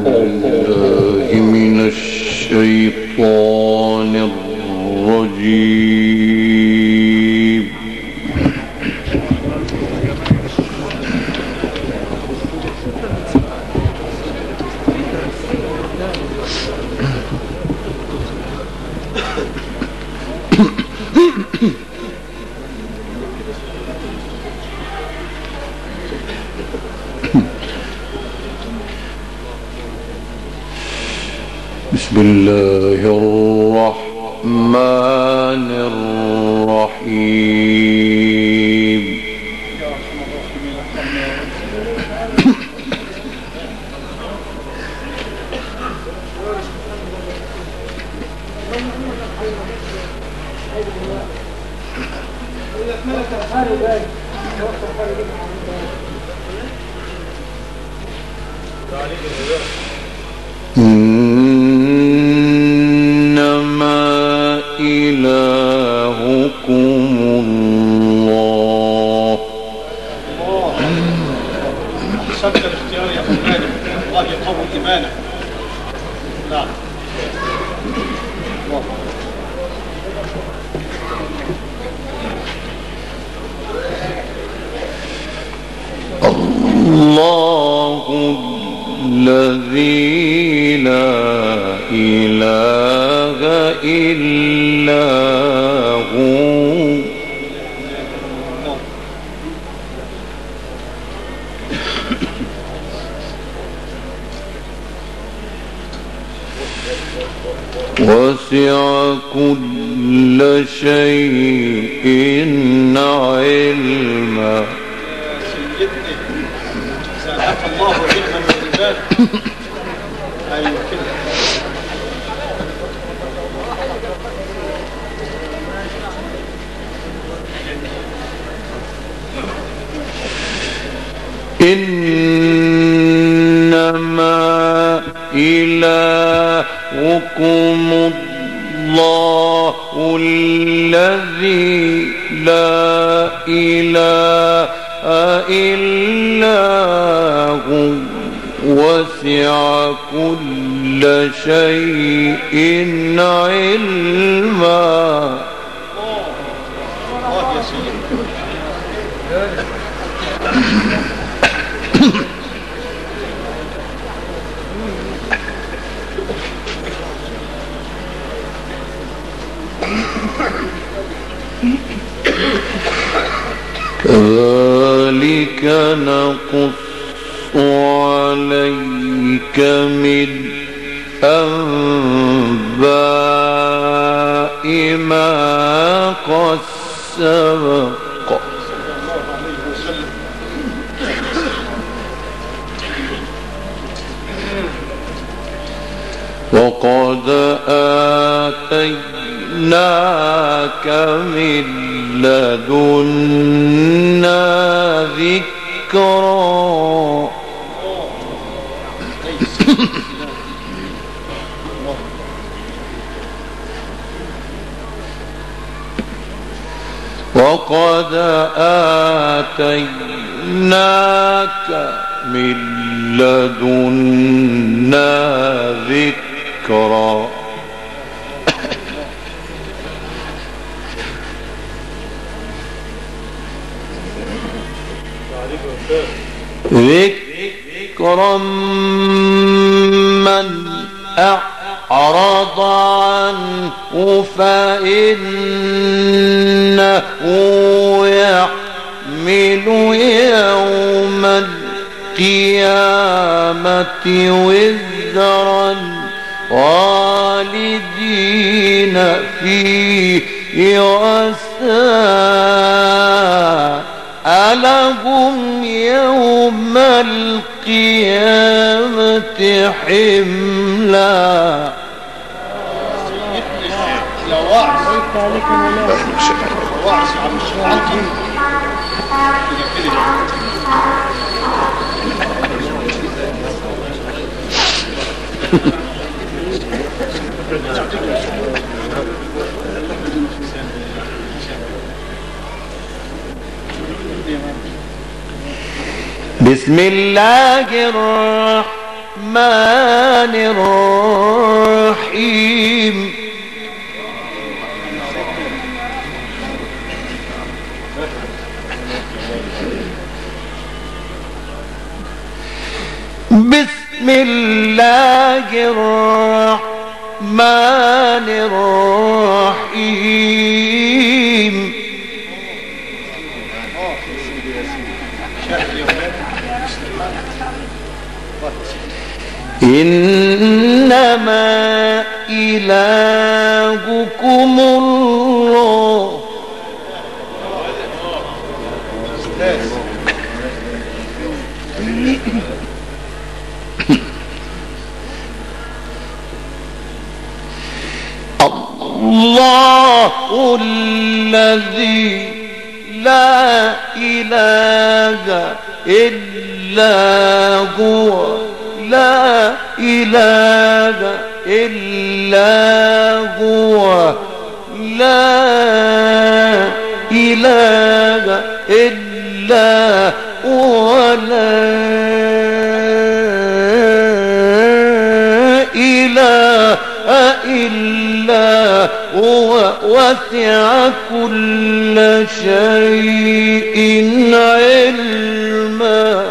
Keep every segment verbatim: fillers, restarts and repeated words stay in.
بالله من الشيطان الرجيم. بسم الله الرحمن الرحيم. إنما إلهكم الله. أحسنت الاختيار يا مولانا، الله يقوي إيمانك. نعم. الله الذي لا إله إلا هو وسع كل شيء علما. زادك الله علما وإيمانا. أيوة كده. إنما إلهكم الله الذي لا إله إلا هو وسع كل شيء علما. الله يا سيدي. كذلك نقص عليك من أنباء ما قد سبق. وقد آتيناك من لدنا ذكرا. وقد آتيناك من لدنا ذكرا. ذكرا من أعرض عنه فإنه يحمل يوم القيامة وزرا خالدين فيه وساء لهم يوم القيامة حملا. لا وعظ وعظ عم الشيطان. بسم الله الرحمن الرحيم بسم الله الرحمن الرحيم إنما إلهكم الله الله الذي لا إله إلا هو لا إله إلا هو لا إله إلا هو لا إله إلا هو وسع كل شيء علما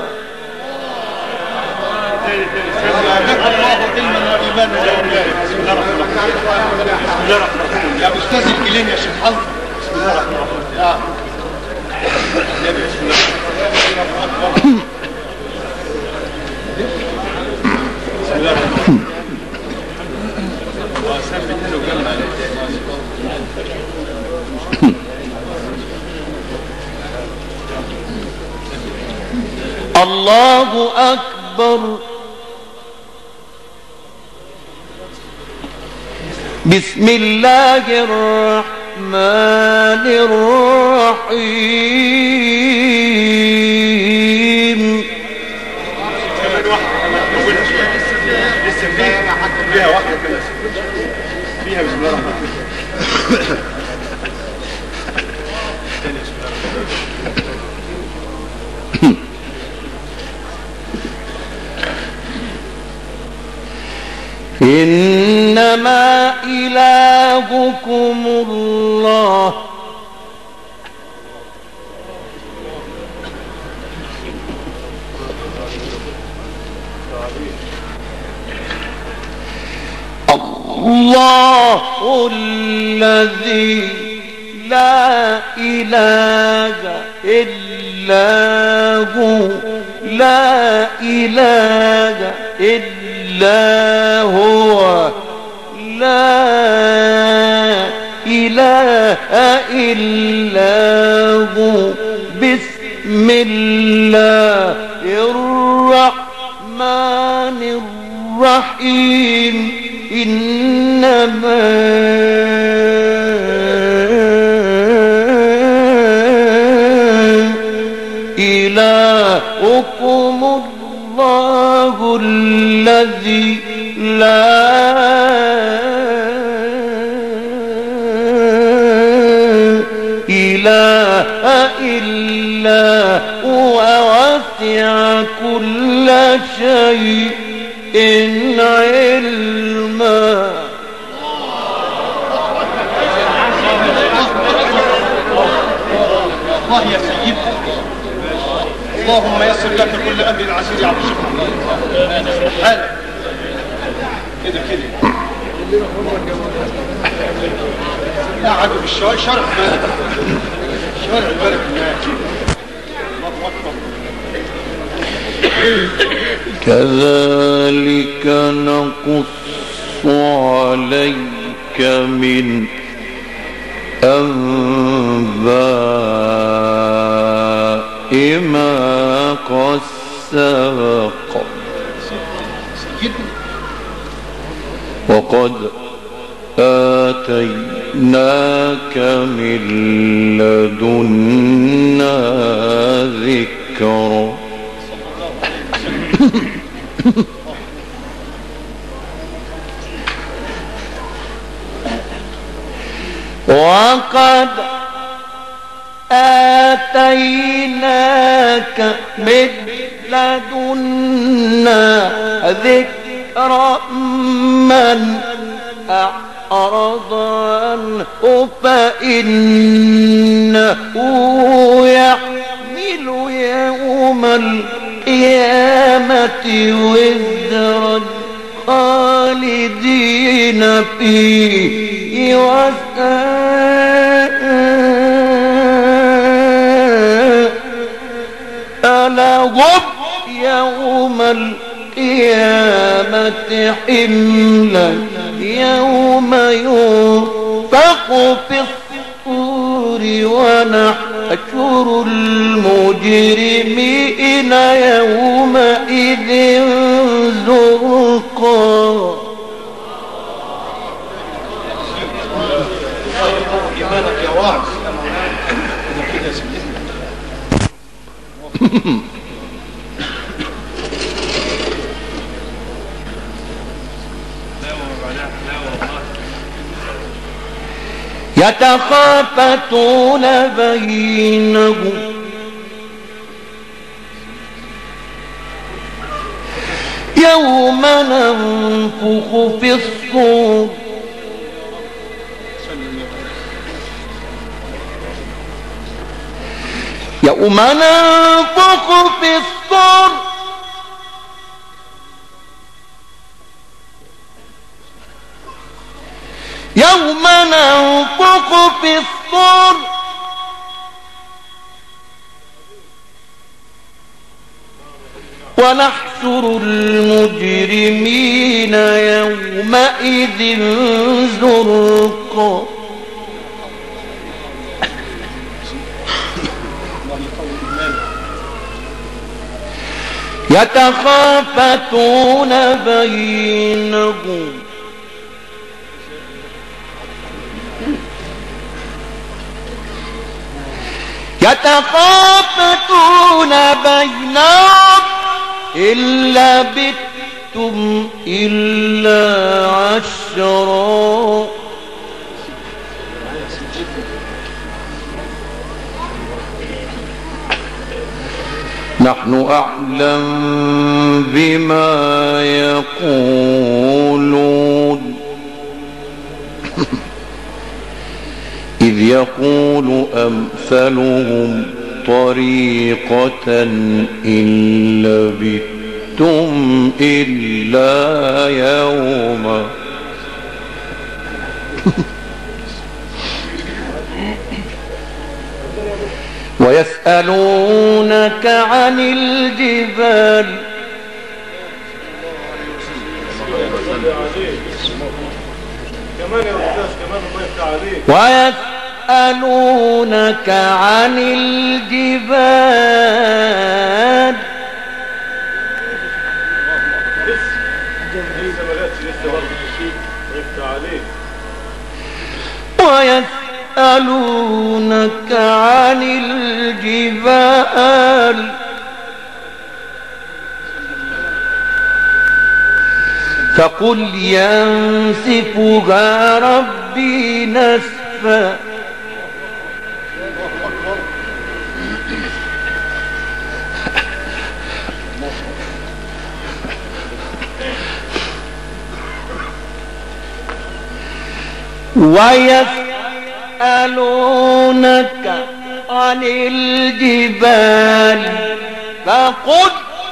يا أستاذ الكلام يا شيخ حلق. بسم الله الرحمن الرحيم. بسم الله الرحمن الرحيم. الله أكبر. بسم الله الرحمن الرحيم. كمان واحدة كمان نقولها شوية. لسه فيها فيها واحدة كمان. فيها بسم الله الرحمن الرحيم. إنما إلهكم الله الله الذي لا إله إلا هو لا إله إلا هو لا إله إلا هو بسم الله الرحمن الرحيم. إنما إلهكم الله الذي لا إله إلا هو وسع كل شيء علما. الله يا سيدي اللهم يسر لك كل امر عسير يا عبد الشيخ حالك كده كده لا عجب الشوارع شرع الملك شوارع الملك الناس الله اكبر. كذلك نقص عليك من أنباء ما قد سبق وقد آتيناك من لدنا ذكرا. وقد آتيناك من لدنا ذكرا الذكر من أعرض عنه فإنه يحمل يوم القيامة وزرا خالدين فيه وساء لهم يوم القيامة حملا يوم ينفخ في الصور ونحشر المجرمين يومئذ زرقا. إيمانك يا واعظ. يتخافتون بينهم يوم ننفخ في الصور يوم ننفخ في الصور يوم ننفخ في الصور ونحشر المجرمين يومئذ زرقا. يتخافتون بينهم يتخافتون بينهم إن لبثتم إلا عشرا. نحن أعلم بما يقولون إذ يقول أمثلهم طريقة إن لبثتم إلا يوما. ويسألونك عن الجبال ويسألونك عن الجبال ويسألونك عن الجبال فقل ينسفها ربي نسفا ويسألونك عن الجبال فقل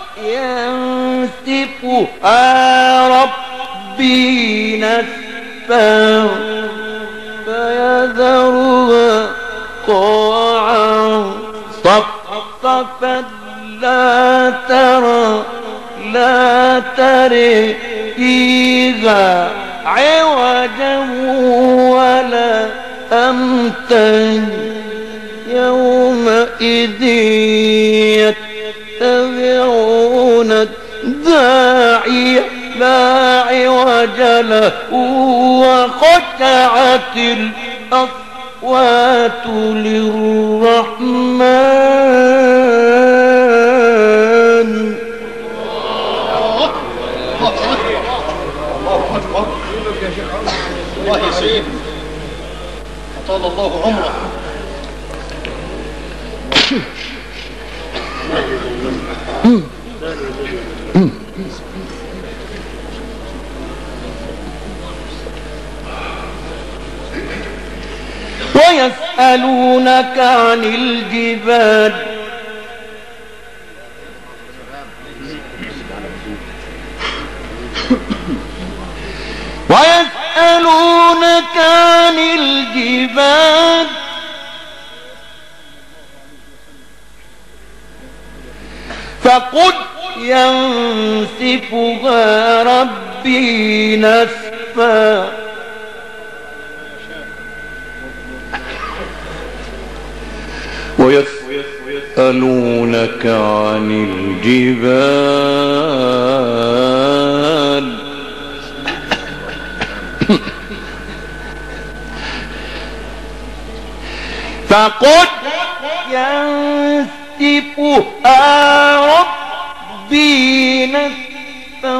ينسفها ربي نسفا فيذرها قاعا صفصفا لا ترى لا ترى فيها عوجا ولا أمتا يومئذ يتبعون الداعي لا عوج له وخشعت الأصوات للرحمن. الله يا سيدي أطال الله عمرك. ويسألونك عن الجبال ويسألونك عن الجبال فقل ينسفها ربي نسفا ويسألونك عن الجبال فقل ينسفها ربي نسفا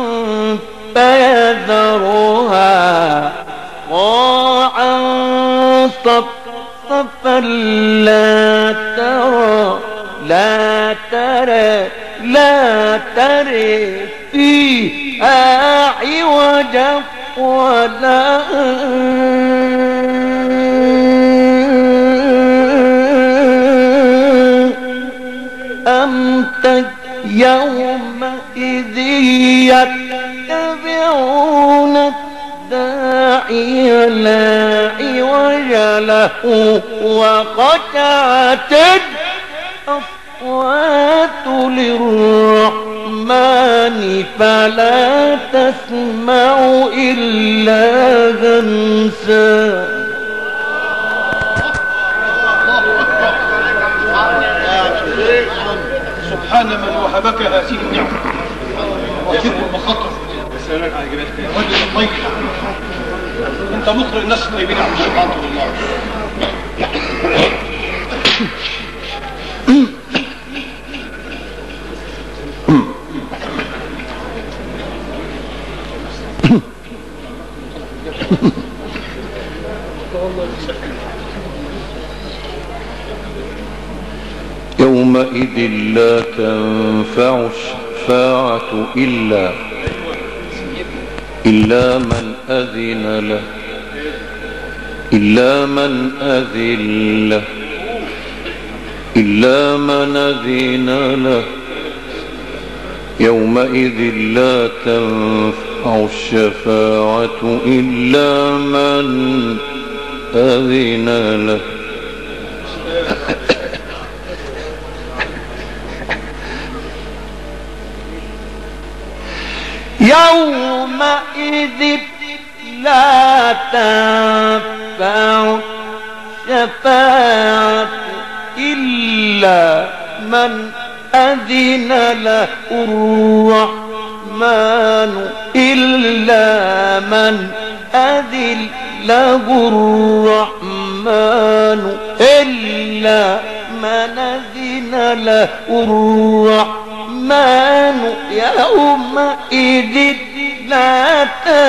فيذرها قاعا صفصفا لا ترى لا ترى لا ترى فيها عوجا ولا أمتى يومئذ يتبعون الداعي لا عوج له وخشعت الأصوات للرحمن فلا تسمع إلا همسا. سبحان من وهبك هذه النعمة وجب المخاطر وجب الطيب. انت مقرئ الناس الطيبين عبد الشيخ الله. يومئذ لا تنفع الشفاعة إلا إلا من أذن له إلا من أذن له إلا من أذن له يومئذ لا تنفع الشفاعة إلا من أذن له يومئذ لا تنفع الشفاعة إلا من أذن له الرحمن إلا من أذن له الرحمن إلا من أذن له الرحمن يومئذ لا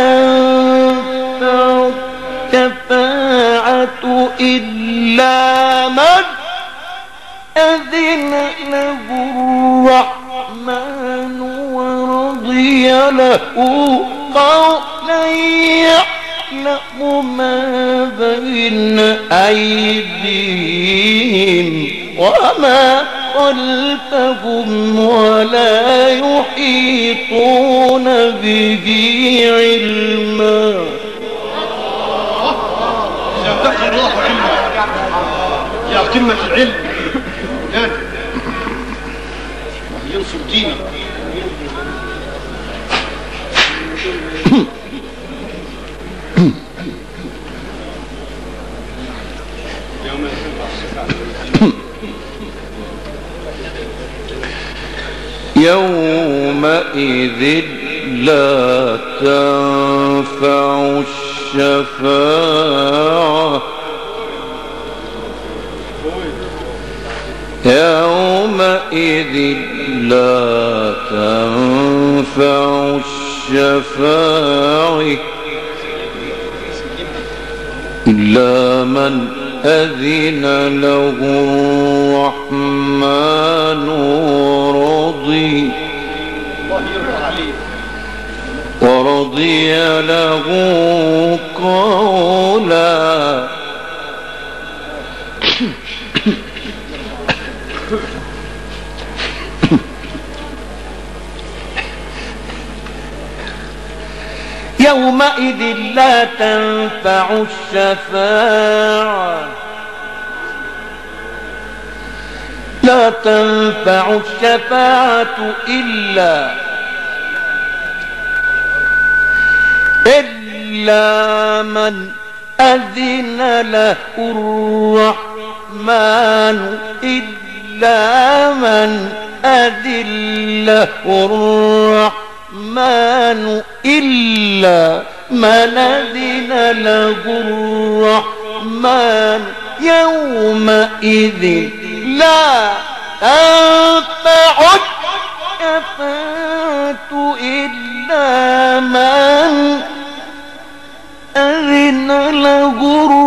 تنفع الشفاعة إلا من أذن له الرحمن ورضي له قولا يعلم ما بين أيديهم وما خلفهم ولا يحيطون به علما. زادك الله علما يا قمة العلم ينصر دينه. يومئذ لا تنفع الشفاعة يومئذ لا تنفع الشفاعة إلا من أذن له الرحمن ورضي ورضي له قولا يومئذ لا تنفع الشفاعة لا تنفع الشفاعة إلا إلا من أذن له الرحمن إلا من أذن له الرحمن إلا من أذن له الرحمن يومئذ لا تنفع الشفاعة إلا من أذن له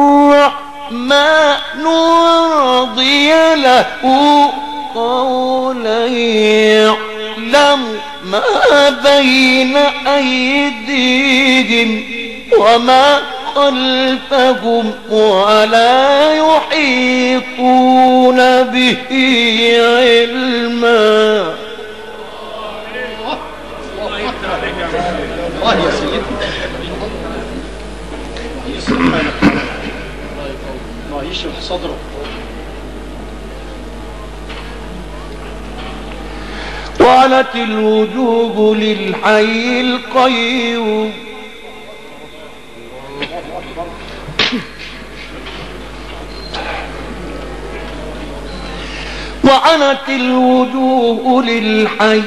الرحمن ورضي له قولا يعلم ما بين أيديهم وما خلفهم ولا يحيطون به علما. الله يا سيدي الله يشرح صدره. وعنت الوجوه للحي القيوم وعنت الوجوه للحي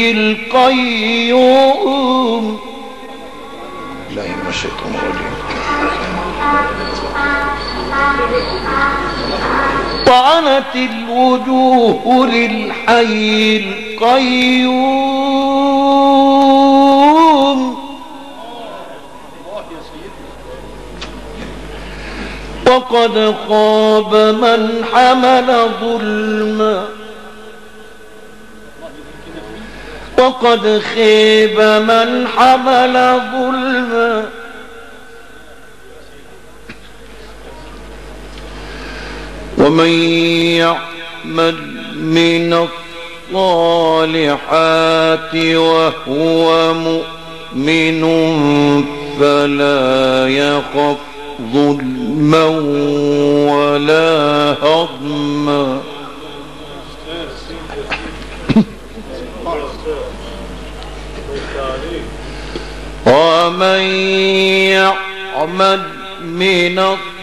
القيوم. لا من الشيطان الرجيم. وعنت الوجوه للحي القيوم وقد خاب من حمل ظلما وقد خيب من حمل ظلما. ومن يعمل من الصالحات وهو مؤمن فلا يخف ظلما ولا هضما. ومن يعمل من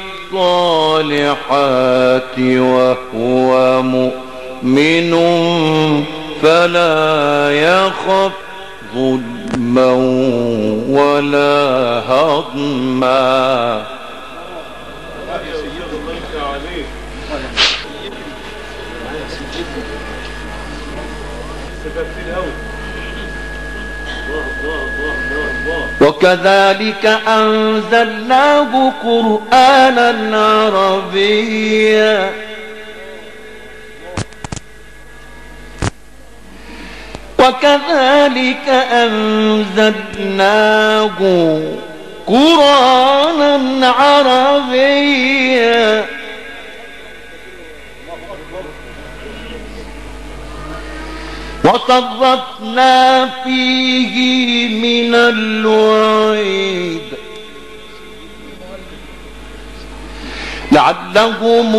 الصالحات وهو مؤمن فلا يخف ظلما ولا هضما. وكذلك أنزلناه قرآنا عربيا وكذلك أنزلناه قرآنا عربيا وصرفنا فيه من الوعيد لعلهم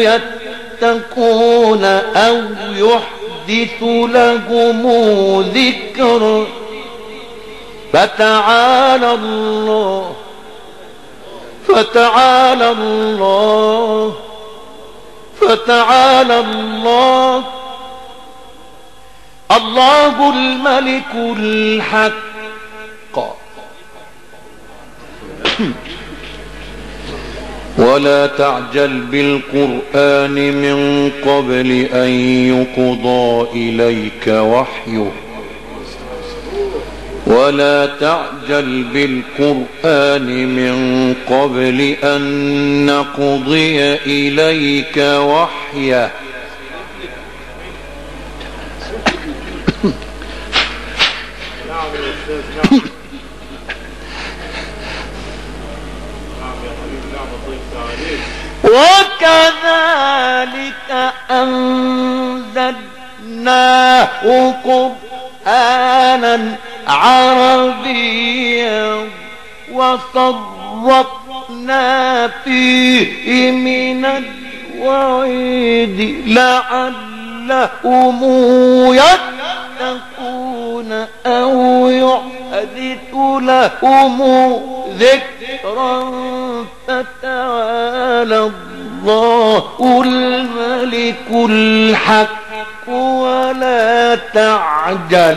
يتقون أو يحدث لهم ذكر. فتعالى الله فتعالى الله فتعالى الله الله الملك الحق. ولا تعجل بالقرآن من قبل أن يقضى إليك وحيه ولا تعجل بالقرآن من قبل أن نقضي إليك وحيه وكذلك أنزلناه قرآنا عربيا وصرفنا فيه من الوعيد لعلهم يتقون أو يحدث لهم ذكرا فتعالى الله الملك الحق ولا تعجل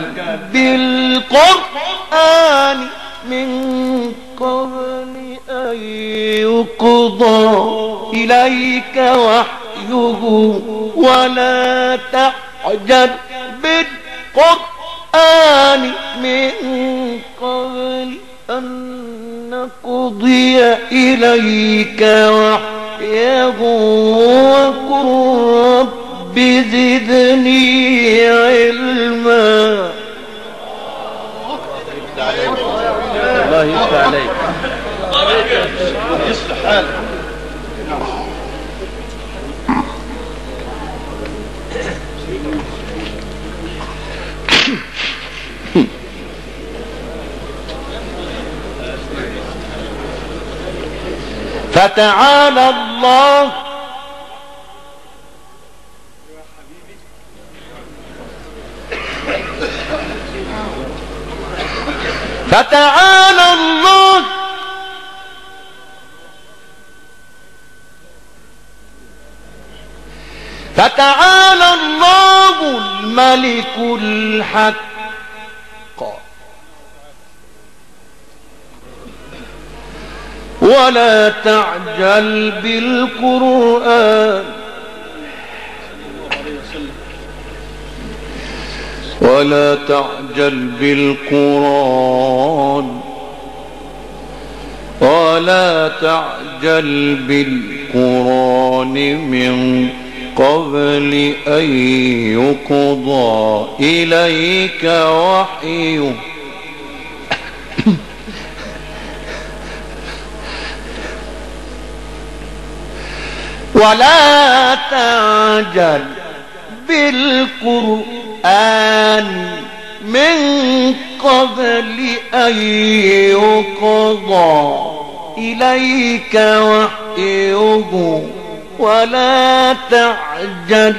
بالقرآن من قبل أن يقضى إليك وحيه ولا تعجل بالقرآن من قبل أن نقضي إليك وحيه وقل رب زدني علما. الله يفتح عليك. يصلح حالك. فتعالى الله فتعالى الله فتعالى الله الملك الحق ولا تعجل بالقرآن ولا تعجل بالقرآن ولا تعجل بالقرآن من قبل أن يقضى إليك وحيه ولا تعجل بالقرآن من قبل أن يقضى إليك وحيه ولا تعجل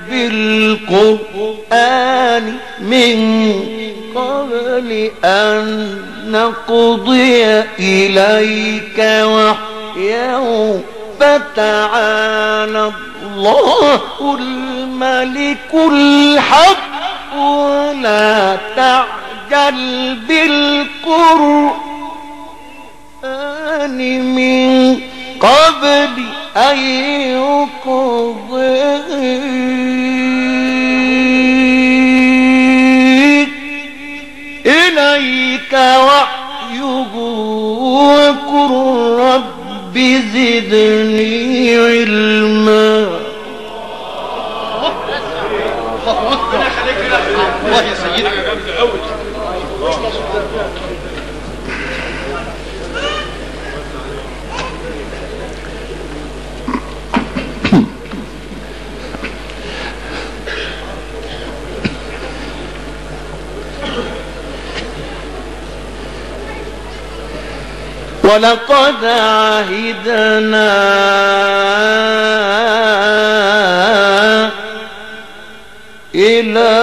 بالقرآن من قبل أن نقضي إليك وحيه فتعالى الله الملك الحق ولا تعجل بالقرآن من قبل أن يقضي إليك وحيه وقل رب زدني علما. الله يا سيدنا. ولقد عهدنا إلى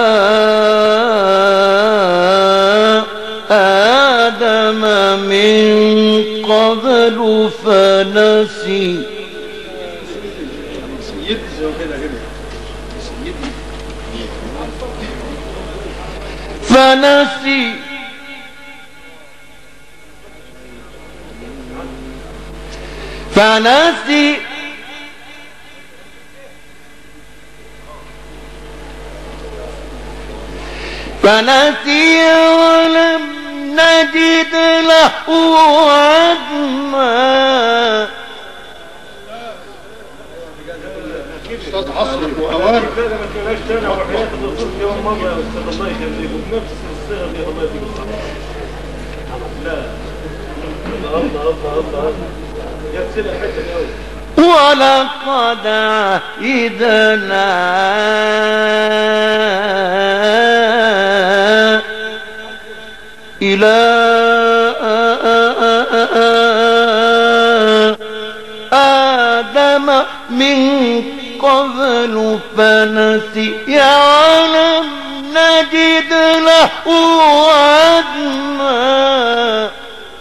آدم من قبل فنسي فنسي فنسي فنسي ولم نجد له عزما. استاذ عصري واوان بنفس الصيغه دي الله يديك الصحه. لا الله الله الله يغسل الحته دي قوي. ولقد عهدنا إلى آدم من قبل فنسي ولم نجد له عزما.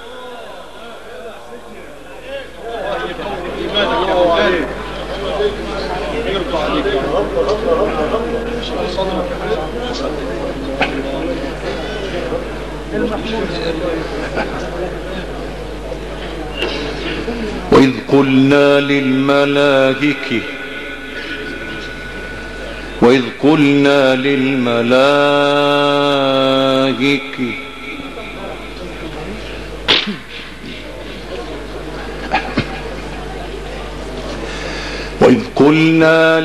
وإذ قلنا للملائكة وإذ قلنا للملائكة وإذ قلنا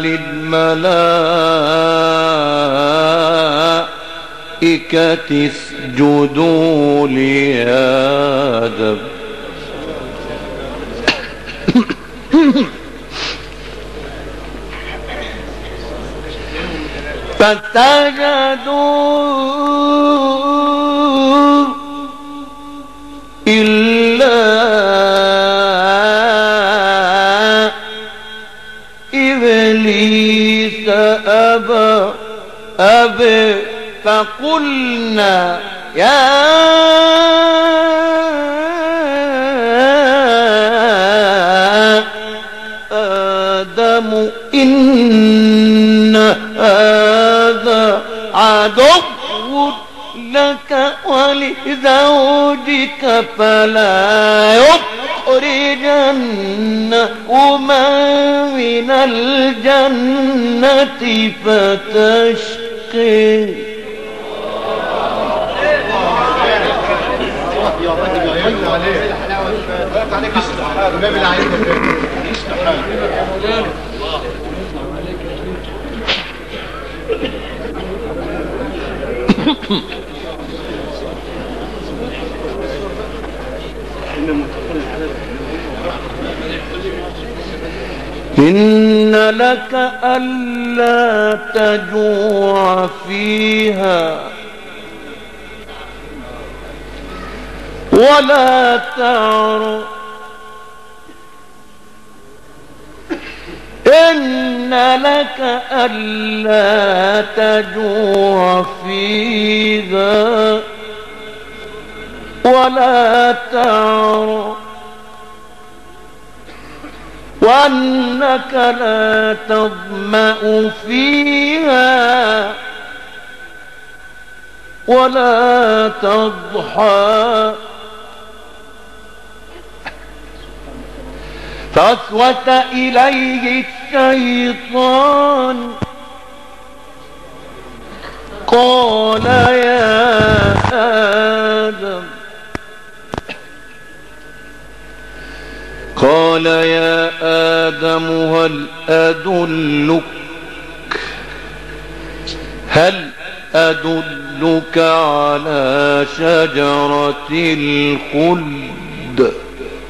للملائكة اسجدوا لآدم فسجدوا إلا إبليس أبى أبى فقلنا يا آدم إن هذا عدو لك ولزوجك فلا يخرجنكما من الجنة فتشقي. إن لك ألا تجوع فيها ولا تعرى إن لك ألا تجوع فيها ولا تعرى وأنك لا تظمأ فيها ولا تضحى. فوسوس إليه الشيطان قال يا آدم قال يا آدم هل أدلك هل أدلك على شجرة الخلد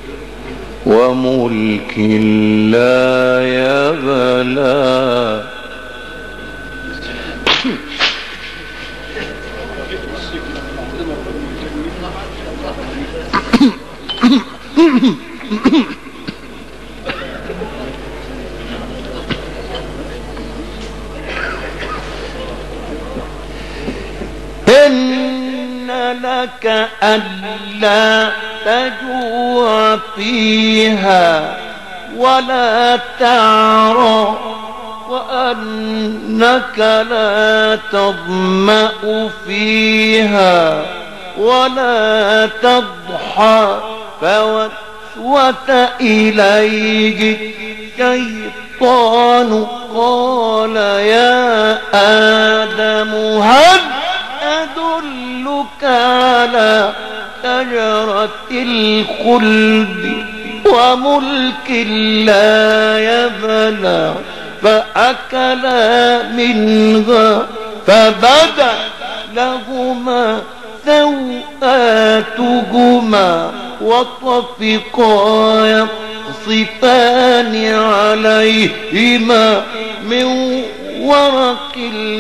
وملك لا يبلى. إن لك ألا تجوع فيها ولا تعرى وأنك لا تظمأ فيها ولا تضحى. فوسوس إليه الشيطان قال يا آدم هل أدلك على شجرة الخلد وملك لا يبلى. فأكلا منها فبدت لهما سوآتهما وطفقا يقصفان عليهما من ورق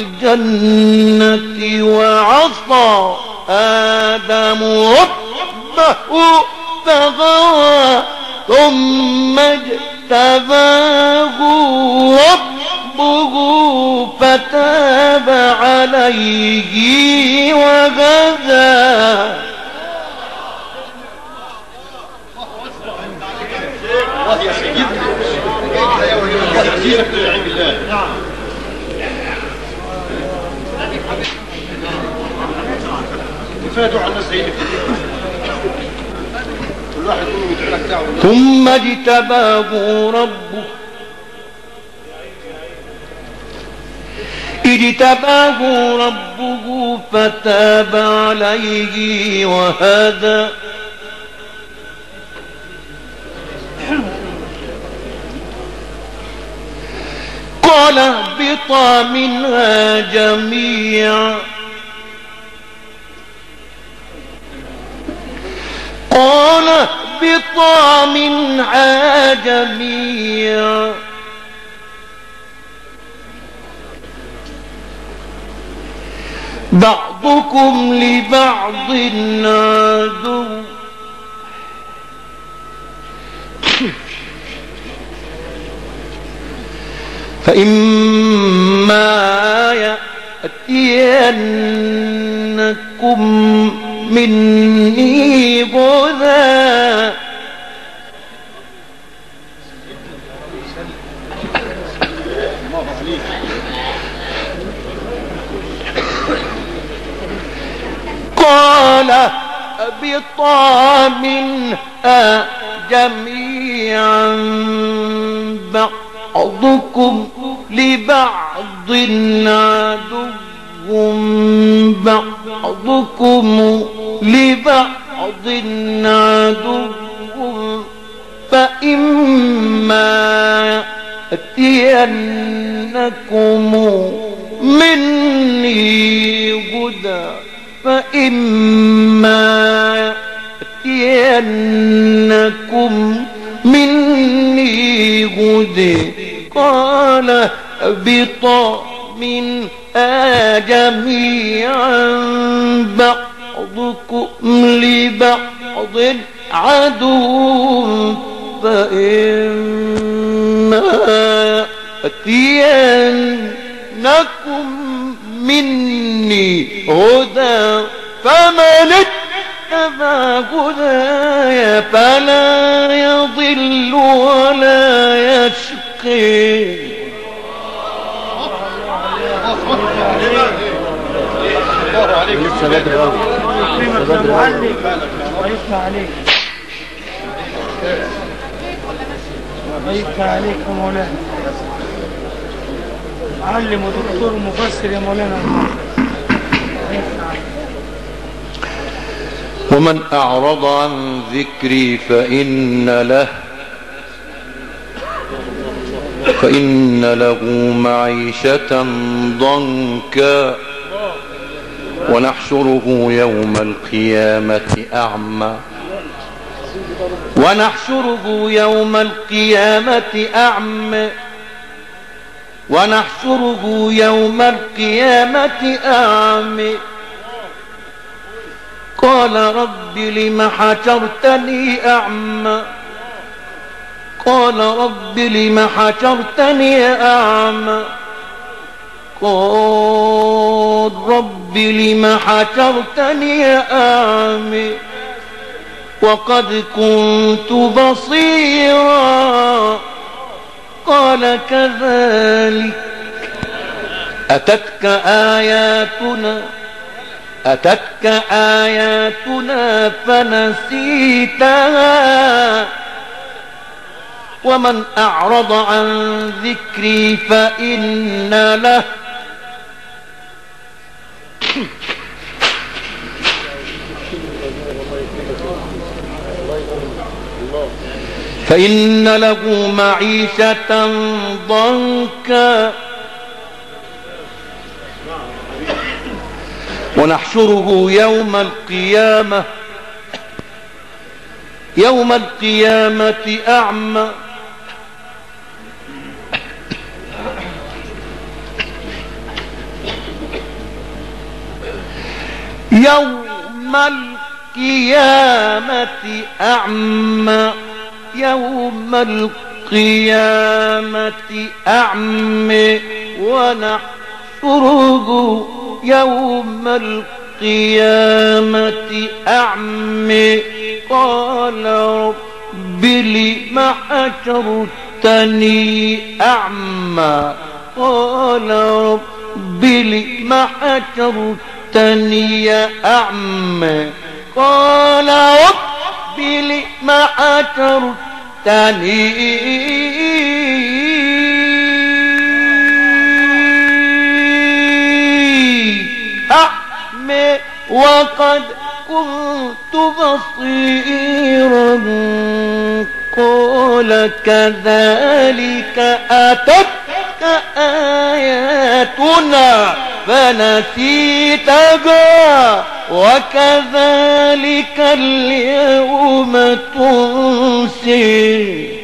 الجنة وعصى آدم ربه فغوى ثم اجتباه ربه فتاب عليه وهدى. الله يا سيدنا الله يعزيك بالعلم الله. نعم كفايه دعاء الناس زي كل واحد منهم يدعي لك دعوه. ثم اجتباه ربه اجتباه ربه فتاب عليه وهدى. قال اهبطا منها جميعا قال اهبطا منها جميعا بعضكم لبعض عدو فإما يأتينكم مني هدى قال اهبطا منها جميعا بعضكم لبعض عدو بعضكم لبعض عدو فإما يأتينكم مني هدى فإما يأتينكم مني هدى قال اهبطا منها جميعا بعضكم لبعض عدو فإما يأتينكم مني هدى فمن اتبع هداي فلا يضل ولا يشقي. الله عليك لسه بدري قوي لسه بدري قوي. ويفتح عليك ويفتح عليك يا مولانا معلم ودكتور مفسر يا مولانا. ومن أعرض عن ذكري فإن له فإن له معيشة ضنكا ونحشره يوم القيامة أعمى ونحشره يوم القيامة أعمى ونحشره يوم القيامة أعمى قال رب لم حشرتني أعمى قال رب لم حشرتني أعمى قال رب لم حشرتني أعمى وقد كنت بصيرا قال كذلك أتتك آياتنا أتتك آياتنا فنسيتها ومن أعرض عن ذكري فإن له فإن له معيشة ضنكا ونحشره يوم القيامة يوم القيامة أعمى يوم القيامة أعمى يوم القيامة القيامة أعمى ونحشره يوم القيامة أعمى قال رب لم حشرتني أعمى قال رب لم حشرتني أعمى قال رب لم حشرتني أعمى وقد كنت بصيرا قال كذلك أتتك آياتنا فنسيتها وكذلك اليوم تنسي.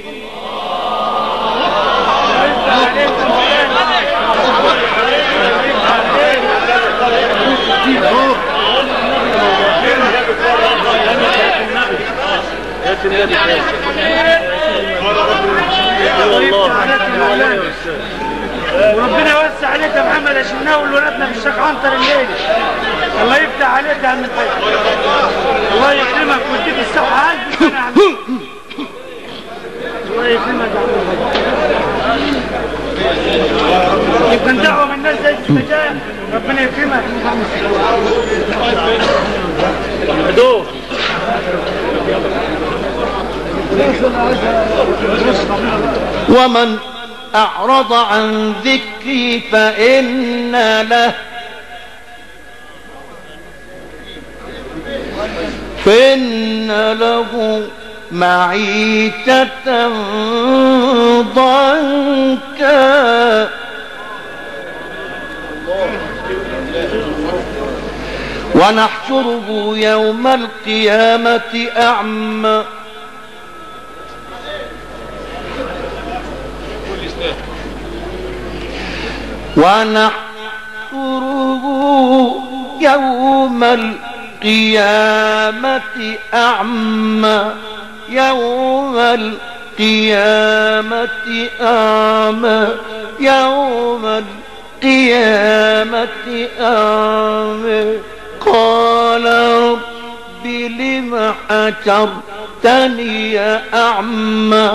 وربنا يوسع عليك يا محمد الشناوي ولولادنا في الشيخ عنتر الليل. الله يفتح عليك يا عم الحاج. الله يكرمك ويديك الصحة ألف سنة يا عم. الله يكرمك يا عم الحاج. يمكن دعوة من الناس زي السجاير. ربنا يكرمك يا محمد. هدوء. ومن أعرض عن ذكري فإن له فإن له معيشة ضنكا ونحشره يوم القيامة أعمى ونحشره يوم القيامة أعمى يوم القيامة أعمى يوم القيامة أعمى قال رب لم حشرتني يا أعمى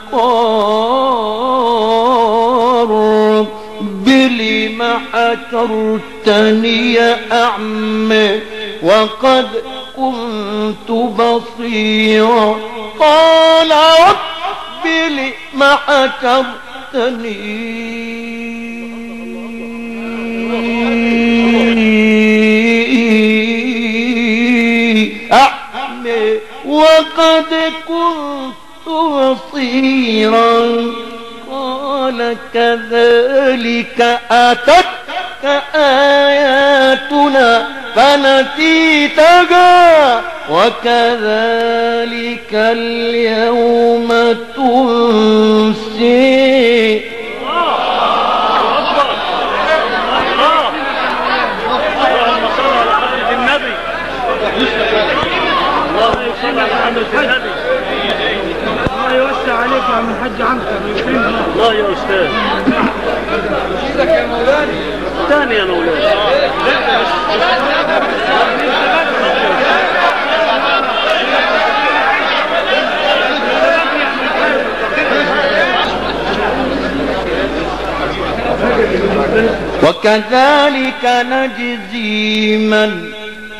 قال رب لم حشرتني يا أعمى وقد كنت بصيرا قال رب لم حشرتني أعمى وقد كنت بصيرا قال كذلك أتتك آياتنا فنسيتها وكذلك اليوم تنسي. الله يوسع عليك يا عم الحاج عنتر ويكرمك. الله يا استاذ. ايدك يا مولانا. ثاني يا مولانا. وكذلك نجزي من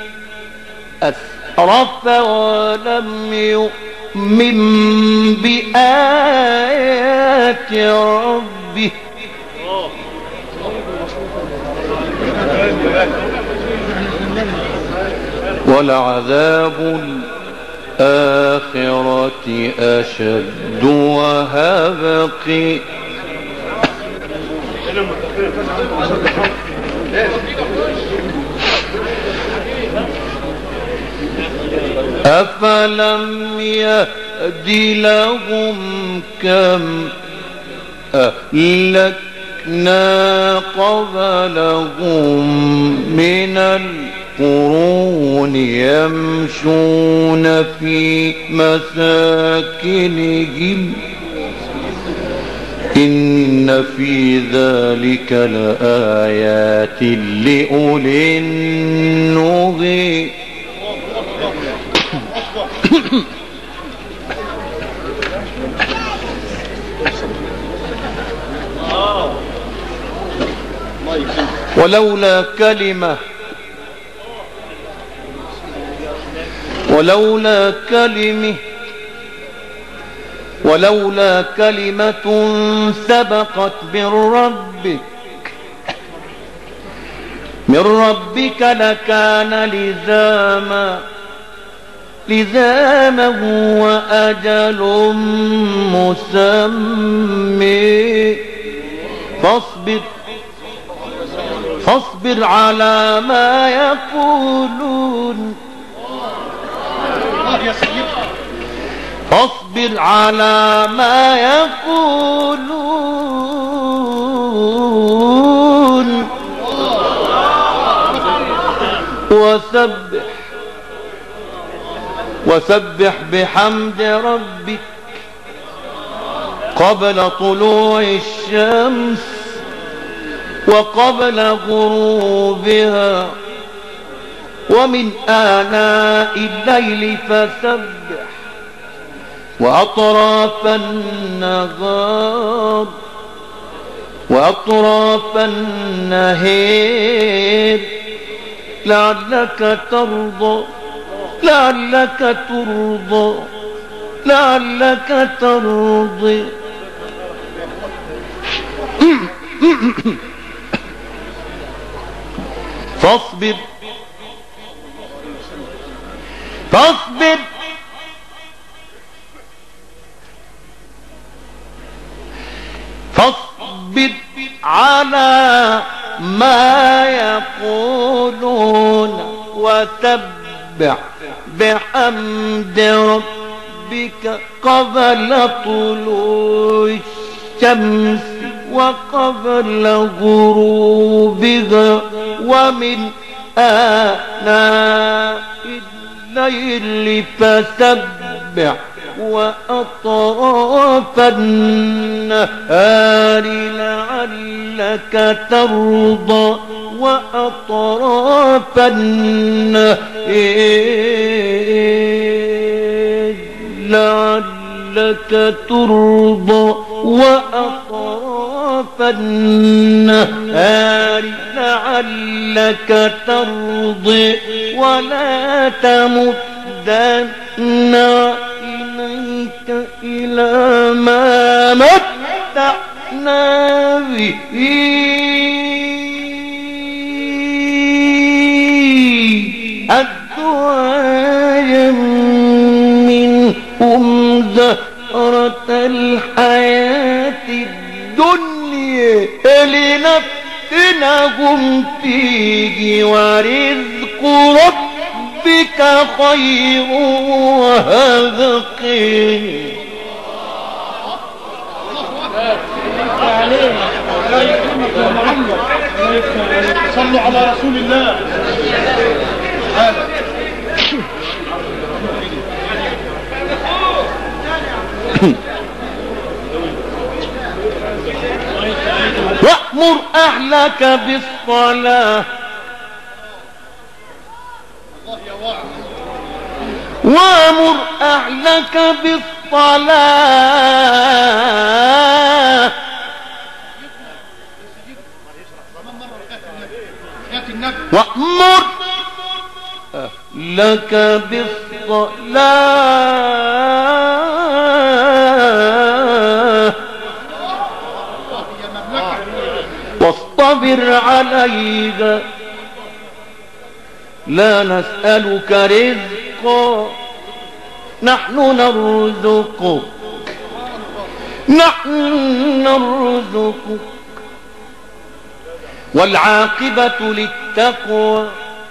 أسرف ولم يؤمن بآيات ربه ولعذاب الآخرة أشد وأبقى. أفلم يهد لهم كم أهلكنا قبلهم من القرون يمشون في مساكنهم إن في ذلك لآيات لأولي النهي. ولولا كلمة ولولا كلمة ولولا كلمة سبقت من ربك من ربك لكان لزاما لزاما وأجل مسمى فاصبر فاصبر على ما يقولون فاصبر على ما يقولون وسبح وسبح بحمد ربك قبل طلوع الشمس وقبل غروبها ومن آناء الليل فسبح وأطراف النهار وأطراف النهار لعلك ترضى لعلك ترضى لعلك ترضي. فاصبر فاصبر فاصبر على ما يقولون وسبح بحمد ربك قبل طلوع الشمس وقبل غروبها ومن آناء الليل فسبح وأطراف النهار لعلك ترضى وأطراف النهار لعلك ترضى وأطراف النهار لعلك ترضي ولا تمدن عينيك إلى ما متعنا به أزواجا منهم زهرة الحياة الدنيا لنفتنهم فيه ورزق ربك خير وأبقى. صلوا على رسول الله. وأمر أهلك بالصلاة وأمر أهلك بالصلاة وأمر أهلك بالصلاة واصطبر عليها لا نسألك رزقا نحن نرزقك نحن نرزقك والعاقبة للتقوى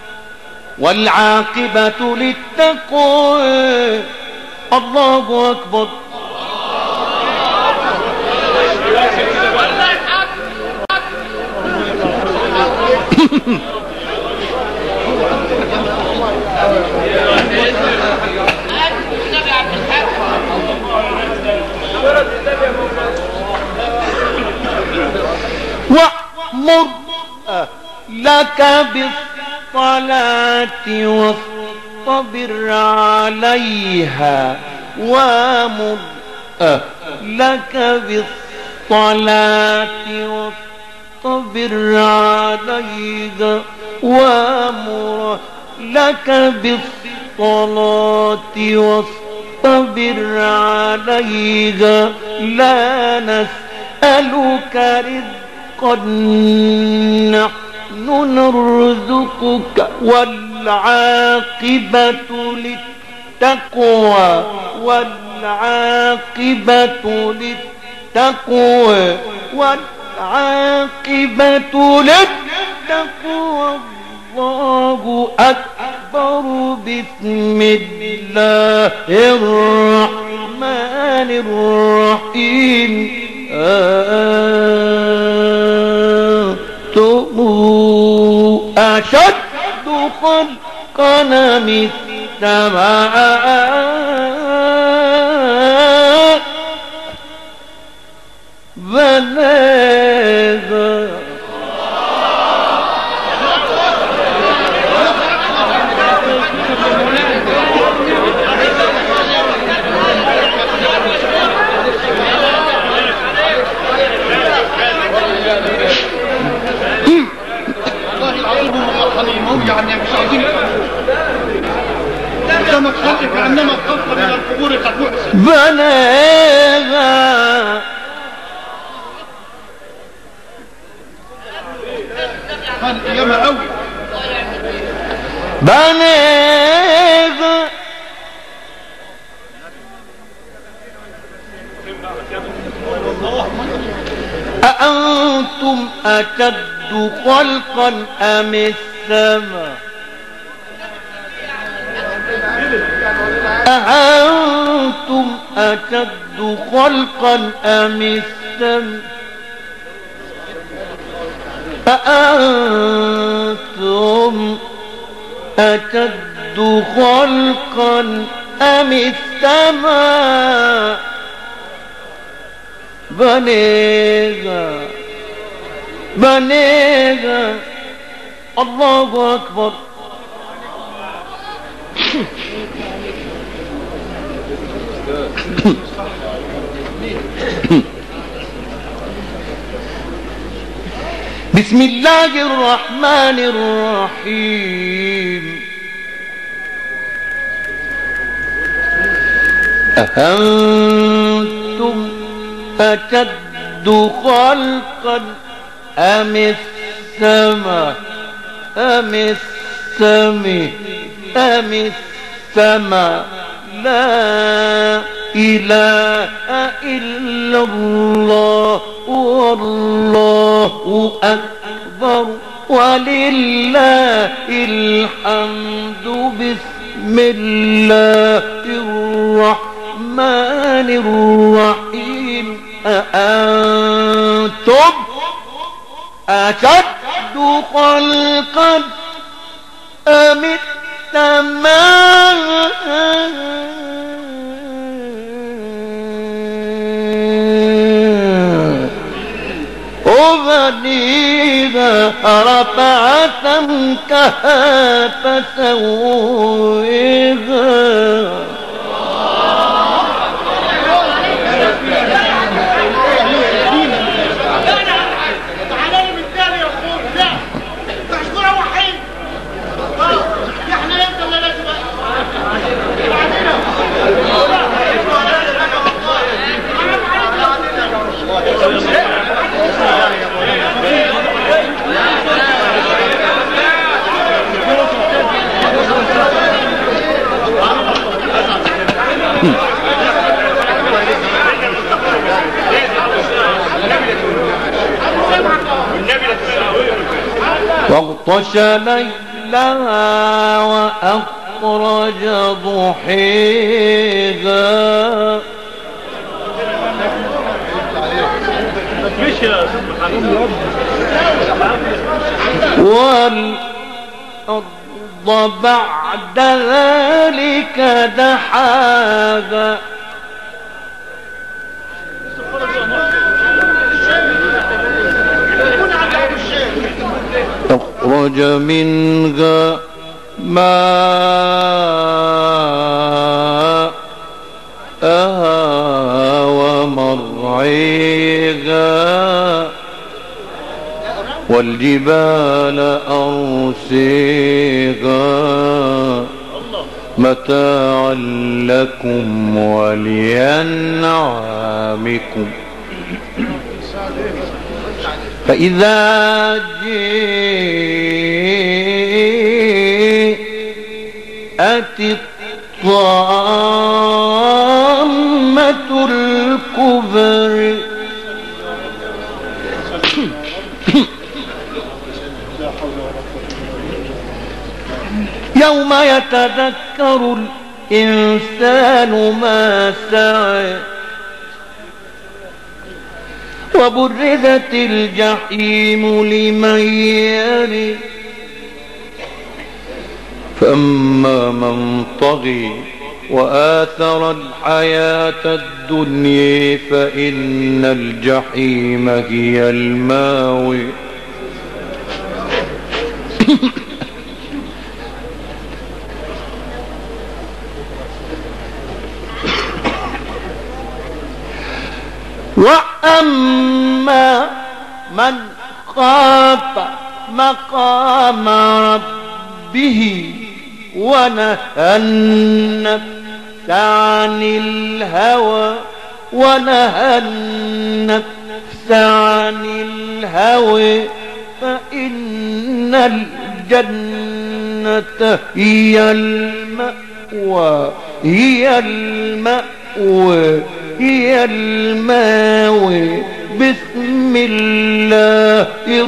والعاقبة للتقوى. الله أكبر. لك بالصلاة واصطبر عليها وامر لك بالصلاة واصطبر عليها وامر لك بالصلاة واصطبر عليها لا نسألك رزقا نحن نرزقك والعاقبة للتقوى والعاقبة للتقوى والعاقبة للتقوى الله أكبر بسم الله الرحمن الرحيم أنتم أشد خلقا من السماء بناها يعني مش عايزين قدامك خلق كأنما خلق من القبور قد محسن بناها خلق ياما قوي بناها أأنتم أشد خلقا أم السماء أأنتم أشد خلقا أم السماء أأنتم أشد خلقا أم السماء بنيها بنيها الله أكبر بسم الله الرحمن الرحيم أأنتم أشد خلقا أم السماء أم السماء أم السماء لا إله إلا الله والله أكبر ولله الحمد بسم الله الرحمن الرحيم أأنتم أشد خلقا أم السماء وبنيها رفع سمكها فسويها واغطش ليلها وأخرج ضحيها والأرض بعد ذلك دحاها أخرج أخرج منها ماءها ومرعيها والجبال أرسيها متاعا لكم ولأنعامكم فإذا جاءت الطامة الكبرى يوم يتذكر الإنسان ما سعى وبرزت الجحيم لمن يرى فأما من طغى وآثر الحياة الدنيا فإن الجحيم هي الماوى وأما من خاف مقام ربه ونهى النفس عن الهوى ونهى النفس عن الهوى فإن الجنة هي المأوى هي المأوى هي الماوي بسم الله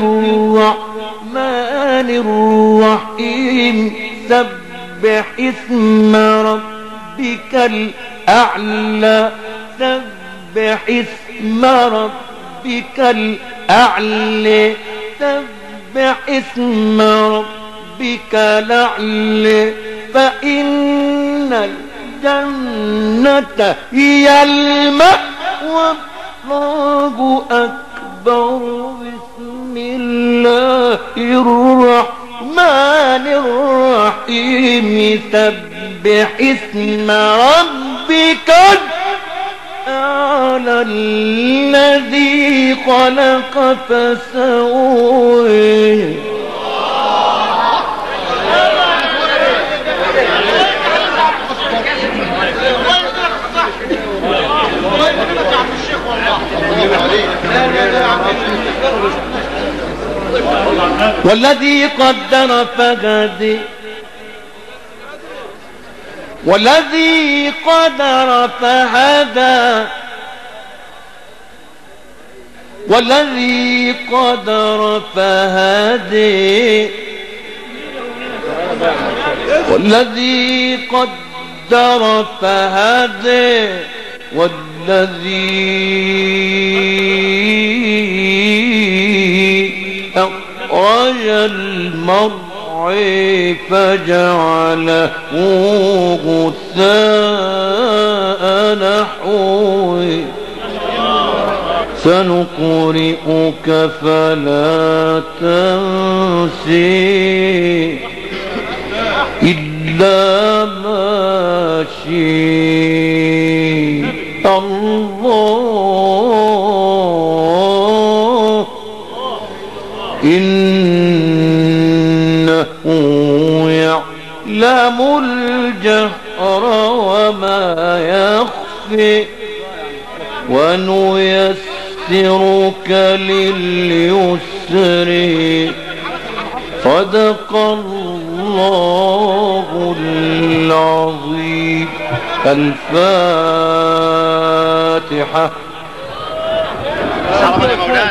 الرحمن الرحيم سبح اسم ربك الأعلى سبح اسم ربك الأعلى سبح اسم ربك الأعلى فإن الجنة هي المأوى الله أكبر بسم الله الرحمن الرحيم سبح اسم ربك الأعلى الذي خلق فسوى والذي قدر فهدى والذي قدر فهدى والذي قدر فهدى والذي قدر فهدى والذي أخرج المرعى فجعله غثاء نحوه سنقرئك فلا تنسي إلا ما شاء الله إنه يعلم الجهر وما يخفي ونيسرك لليسر صدق الله العظيم. الفاتحة.